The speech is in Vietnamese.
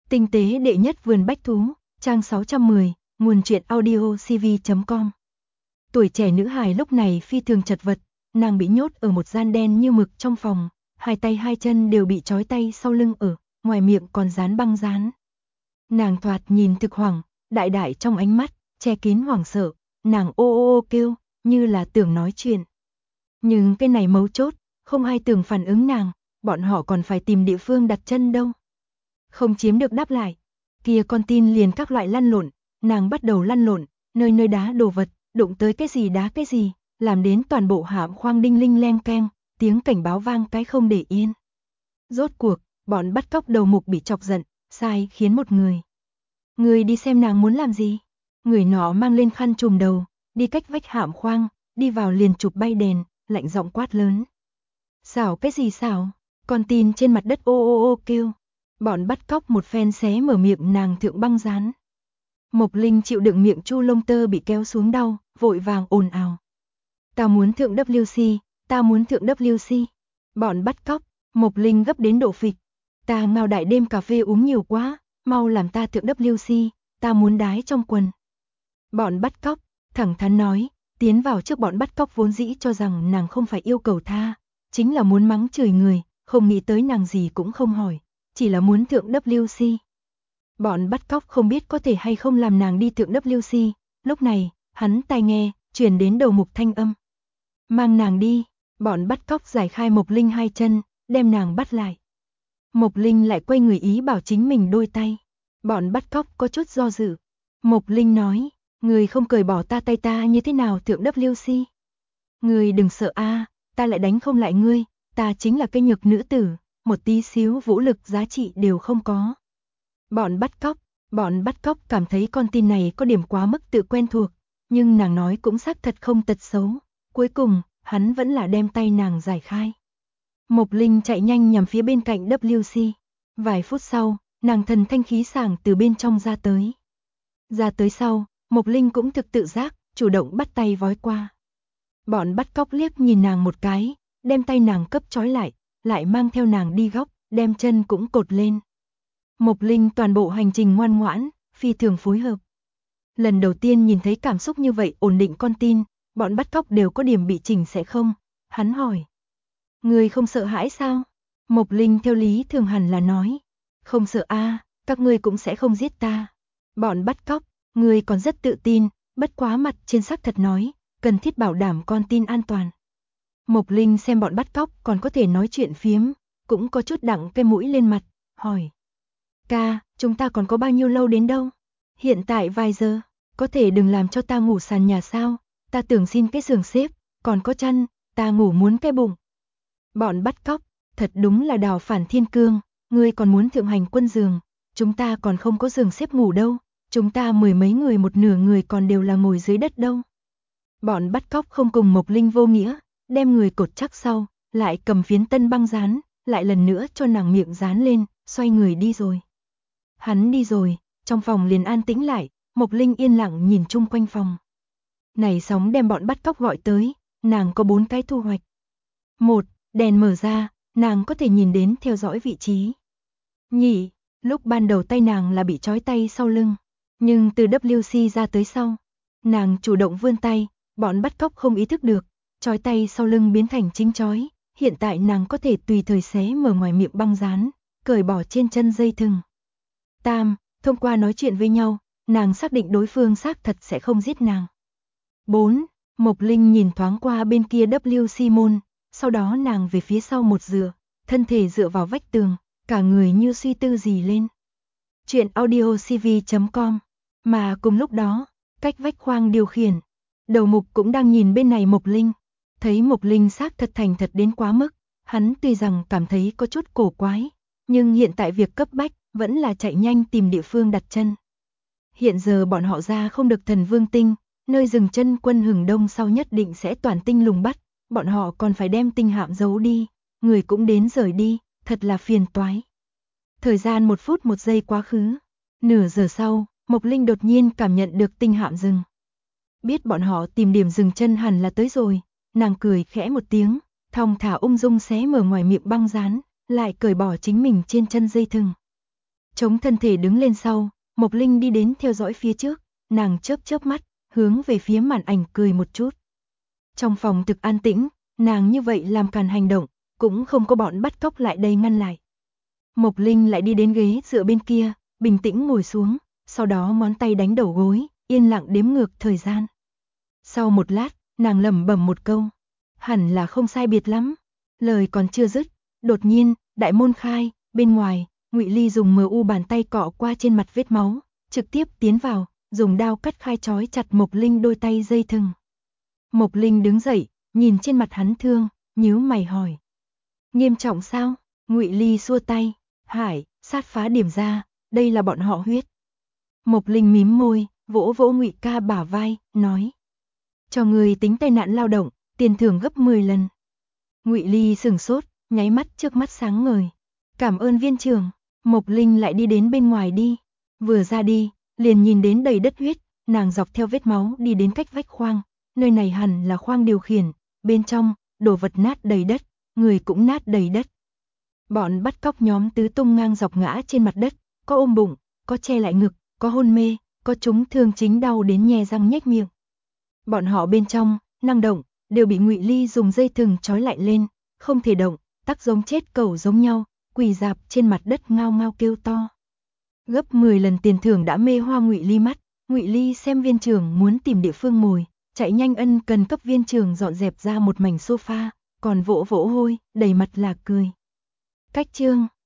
Tinh tế đệ nhất vườn bách thú, trang 610, nguồn truyện audio cv.com. Tuổi trẻ nữ hài lúc này phi thường chật vật, nàng bị nhốt ở một gian đen như mực trong phòng, hai tay hai chân đều bị trói tay sau lưng ở, ngoài miệng còn dán băng dán. Nàng thoạt nhìn thực hoảng, đại đại trong ánh mắt, che kín hoảng sợ, nàng ô ô ô kêu, như là tưởng nói chuyện. Nhưng cái này mấu chốt, không ai tưởng phản ứng nàng, bọn họ còn phải tìm địa phương đặt chân đâu. Không chiếm được đáp lại, kia con tin liền các loại lăn lộn, nàng bắt đầu lăn lộn, nơi nơi đá đồ vật, đụng tới cái gì đá cái gì, làm đến toàn bộ hãm khoang đinh linh leng keng, tiếng cảnh báo vang cái không để yên. Rốt cuộc, bọn bắt cóc đầu mục bị chọc giận, sai khiến một người đi xem nàng muốn làm gì. Người nọ mang lên khăn trùm đầu, đi cách vách hãm khoang, đi vào liền chụp bay đèn, lạnh giọng quát lớn. Xảo cái gì xảo, con tin trên mặt đất ô ô ô kêu. Bọn bắt cóc một phen xé mở miệng nàng thượng băng dán. Mộc Linh chịu đựng miệng chu lông tơ bị kéo xuống đau, vội vàng ồn ào. Ta muốn thượng WC, ta muốn thượng WC. Bọn bắt cóc, Mộc Linh gấp đến độ phịch. Ta ngao đại đêm cà phê uống nhiều quá, mau làm ta thượng WC, ta muốn đái trong quần. Bọn bắt cóc, thẳng thắn nói, tiến vào trước bọn bắt cóc vốn dĩ cho rằng nàng không phải yêu cầu tha, chính là muốn mắng chửi người, không nghĩ tới nàng gì cũng không hỏi, chỉ là muốn thượng WC. Bọn bắt cóc không biết có thể hay không làm nàng đi thượng WC, lúc này, hắn tai nghe, truyền đến đầu mục thanh âm. Mang nàng đi, bọn bắt cóc giải khai Mộc Linh hai chân, đem nàng bắt lại. Mộc Linh lại quay người ý bảo chính mình đôi tay. Bọn bắt cóc có chút do dự. Mộc Linh nói, người không cởi bỏ ta tay ta như thế nào thượng WC. Người đừng sợ a, ta lại đánh không lại ngươi, ta chính là cái nhược nữ tử, một tí xíu vũ lực giá trị đều không có. Bọn bắt cóc cảm thấy con tin này có điểm quá mức tự quen thuộc, nhưng nàng nói cũng xác thật không tật xấu. Cuối cùng, hắn vẫn là đem tay nàng giải khai. Mộc Linh chạy nhanh nhằm phía bên cạnh WC. Vài phút sau, nàng thần thanh khí sảng từ bên trong ra tới. Ra tới sau, Mộc Linh cũng thực tự giác, chủ động bắt tay vói qua. Bọn bắt cóc liếc nhìn nàng một cái, đem tay nàng cấp trói lại mang theo nàng đi góc, đem chân cũng cột lên. Mộc Linh toàn bộ hành trình ngoan ngoãn, phi thường phối hợp. Lần đầu tiên nhìn thấy cảm xúc như vậy ổn định con tin, bọn bắt cóc đều có điểm bị chỉnh sẽ không? Hắn hỏi. Người không sợ hãi sao? Mộc Linh theo lý thường hẳn là nói. Không sợ a, các ngươi cũng sẽ không giết ta. Bọn bắt cóc, người còn rất tự tin, bất quá mặt trên xác thật nói, cần thiết bảo đảm con tin an toàn. Mộc Linh xem bọn bắt cóc còn có thể nói chuyện phiếm, cũng có chút đặng cái mũi lên mặt, hỏi. Ca, chúng ta còn có bao nhiêu lâu đến đâu? Hiện tại vài giờ, có thể đừng làm cho ta ngủ sàn nhà sao? Ta tưởng xin cái giường xếp, còn có chăn, ta ngủ muốn cái bụng. Bọn bắt cóc, thật đúng là đào phản thiên cương, ngươi còn muốn thượng hành quân giường, chúng ta còn không có giường xếp ngủ đâu, chúng ta mười mấy người một nửa người còn đều là ngồi dưới đất đâu. Bọn bắt cóc không cùng Mộc Linh vô nghĩa, đem người cột chắc sau, lại cầm phiến tân băng dán, lại lần nữa cho nàng miệng dán lên, xoay người đi rồi. Hắn đi rồi, trong phòng liền an tĩnh lại, Mộc Linh yên lặng nhìn chung quanh phòng. Này sóng đem bọn bắt cóc gọi tới, nàng có 4 cái thu hoạch. 1. Đèn mở ra, nàng có thể nhìn đến theo dõi vị trí. Nhị, lúc ban đầu tay nàng là bị trói tay sau lưng, nhưng từ WC ra tới sau, nàng chủ động vươn tay, bọn bắt cóc không ý thức được, trói tay sau lưng biến thành chính trói, hiện tại nàng có thể tùy thời xé mở ngoài miệng băng dán, cởi bỏ trên chân dây thừng. Tam, thông qua nói chuyện với nhau, nàng xác định đối phương xác thật sẽ không giết nàng. 4. Mộc Linh nhìn thoáng qua bên kia WC môn, sau đó nàng về phía sau một dựa, thân thể dựa vào vách tường, cả người như suy tư gì lên. Chuyện audio cv.com. Mà cùng lúc đó, cách vách khoang điều khiển, đầu mục cũng đang nhìn bên này Mộc Linh. Thấy Mộc Linh xác thật thành thật đến quá mức, hắn tuy rằng cảm thấy có chút cổ quái, nhưng hiện tại việc cấp bách vẫn là chạy nhanh tìm địa phương đặt chân. Hiện giờ bọn họ ra không được Thần Vương Tinh, nơi dừng chân quân Hừng Đông sau nhất định sẽ toàn tinh lùng bắt, bọn họ còn phải đem tinh hạm giấu đi, người cũng đến rời đi, thật là phiền toái. Thời gian 1 phút 1 giây quá khứ, nửa giờ sau, Mộc Linh đột nhiên cảm nhận được tinh hạm dừng. Biết bọn họ tìm điểm dừng chân hẳn là tới rồi, nàng cười khẽ một tiếng, thong thả ung dung xé mở ngoài miệng băng dán, lại cởi bỏ chính mình trên chân dây thừng. Chống thân thể đứng lên sau, Mộc Linh đi đến theo dõi phía trước, nàng chớp chớp mắt, hướng về phía màn ảnh cười một chút. Trong phòng thực an tĩnh, nàng như vậy làm càn hành động, cũng không có bọn bắt cóc lại đây ngăn lại. Mộc Linh lại đi đến ghế dựa bên kia, bình tĩnh ngồi xuống, sau đó ngón tay đánh đầu gối, yên lặng đếm ngược thời gian. Sau một lát, nàng lẩm bẩm một câu, hẳn là không sai biệt lắm. Lời còn chưa dứt, đột nhiên, đại môn khai, bên ngoài, Ngụy Ly dùng MU bàn tay cọ qua trên mặt vết máu, trực tiếp tiến vào, dùng đao cắt khai trói chặt Mộc Linh đôi tay dây thừng. Mộc Linh đứng dậy, nhìn trên mặt hắn thương, nhíu mày hỏi. Nghiêm trọng sao? Ngụy Ly xua tay, Hải, sát phá điểm ra, đây là bọn họ huyết. Mộc Linh mím môi, vỗ vỗ Ngụy ca bả vai, nói. Cho người tính tai nạn lao động, tiền thưởng gấp 10 lần. Ngụy Ly sừng sốt, nháy mắt trước mắt sáng ngời. Cảm ơn viên trưởng. Mộc Linh lại đi đến bên ngoài đi. Vừa ra đi, liền nhìn đến đầy đất huyết, nàng dọc theo vết máu đi đến cách vách khoang. Nơi này hẳn là khoang điều khiển, bên trong, đồ vật nát đầy đất, người cũng nát đầy đất. Bọn bắt cóc nhóm tứ tung ngang dọc ngã trên mặt đất, có ôm bụng, có che lại ngực, có hôn mê, có chúng thương chính đau đến nhe răng nhếch miệng. Bọn họ bên trong, năng động, đều bị Ngụy Ly dùng dây thừng trói lại lên, không thể động, tắc giống chết cẩu giống nhau, quỳ rạp trên mặt đất ngao ngao kêu to. Gấp 10 lần tiền thưởng đã mê hoa Ngụy Ly mắt, Ngụy Ly xem viên trưởng muốn tìm địa phương ngồi, chạy nhanh ân cần cấp viên trưởng dọn dẹp ra một mảnh sofa, còn vỗ vỗ hôi, đầy mặt là cười. Cách chương